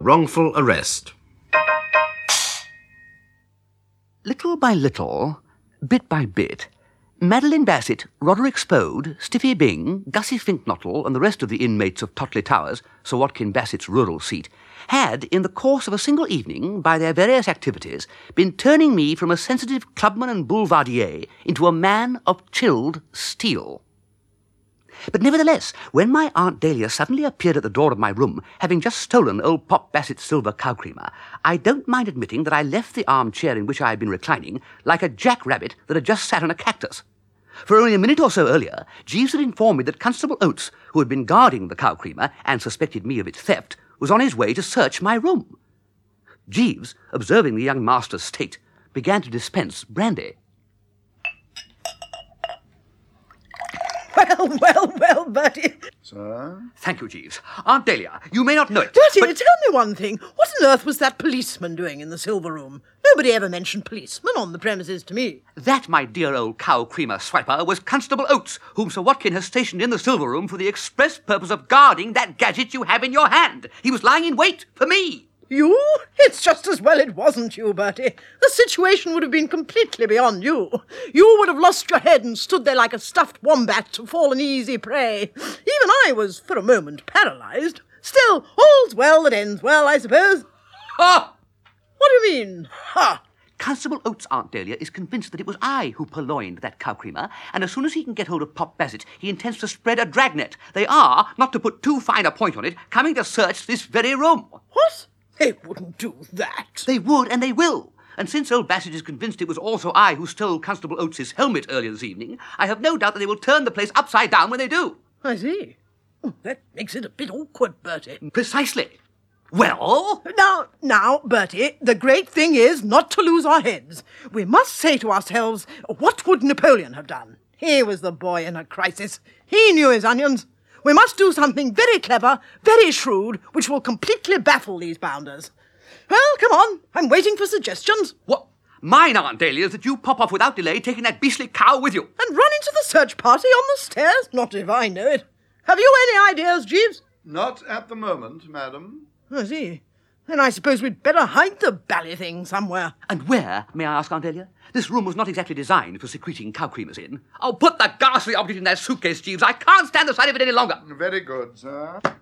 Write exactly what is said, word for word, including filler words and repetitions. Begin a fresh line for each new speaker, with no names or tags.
wrongful arrest.
Little by little, bit by bit, Madeline Bassett, Roderick Spode, Stiffy Bing, Gussie Finknottle, and the rest of the inmates of Totley Towers, Sir Watkin Bassett's rural seat, had, in the course of a single evening, by their various activities, been turning me from a sensitive clubman and boulevardier into a man of chilled steel. But nevertheless, when my Aunt Dahlia suddenly appeared at the door of my room, having just stolen old Pop Bassett's silver cow creamer, I don't mind admitting that I left the armchair in which I had been reclining like a jackrabbit that had just sat on a cactus. For only a minute or so earlier, Jeeves had informed me that Constable Oates, who had been guarding the cow creamer and suspected me of its theft, was on his way to search my room. Jeeves, observing the young master's state, began to dispense brandy.
Well, well, well, Bertie.
Sir?
Thank you, Jeeves. Aunt Dahlia, you may not know it,
Bertie,
but...
tell me one thing. What on earth was that policeman doing in the silver room? Nobody ever mentioned policeman on the premises to me.
That, my dear old cow creamer swiper, was Constable Oates, whom Sir Watkin has stationed in the silver room for the express purpose of guarding that gadget you have in your hand. He was lying in wait for me.
You? It's just as well it wasn't you, Bertie. The situation would have been completely beyond you. You would have lost your head and stood there like a stuffed wombat to fall an easy prey. Even I was, for a moment, paralysed. Still, all's well that ends well, I suppose.
Ha!
What do you mean, ha?
Constable Oates, Aunt Dahlia, is convinced that it was I who purloined that cow creamer, and as soon as he can get hold of Pop Bassett, he intends to spread a dragnet. They are, not to put too fine a point on it, coming to search this very room.
What? They wouldn't do that.
They would, and they will. And since old Bassett is convinced it was also I who stole Constable Oates' helmet earlier this evening, I have no doubt that they will turn the place upside down when they do.
I see. Oh, that makes it a bit awkward, Bertie.
Precisely. Well?
Now, now, Bertie, the great thing is not to lose our heads. We must say to ourselves, what would Napoleon have done? He was the boy in a crisis. He knew his onions. We must do something very clever, very shrewd, which will completely baffle these bounders. Well, come on. I'm waiting for suggestions.
What? Mine, Aunt Dahlia, is that you pop off without delay, taking that beastly cow with you.
And run into the search party on the stairs? Not if I know it. Have you any ideas, Jeeves?
Not at the moment, madam.
I see. Then I suppose we'd better hide the bally thing somewhere.
And where, may I ask, Aunt Dahlia? This room was not exactly designed for secreting cow creamers in. Oh, put the ghastly object in that suitcase, Jeeves. I can't stand the sight of it any longer.
Very good, sir.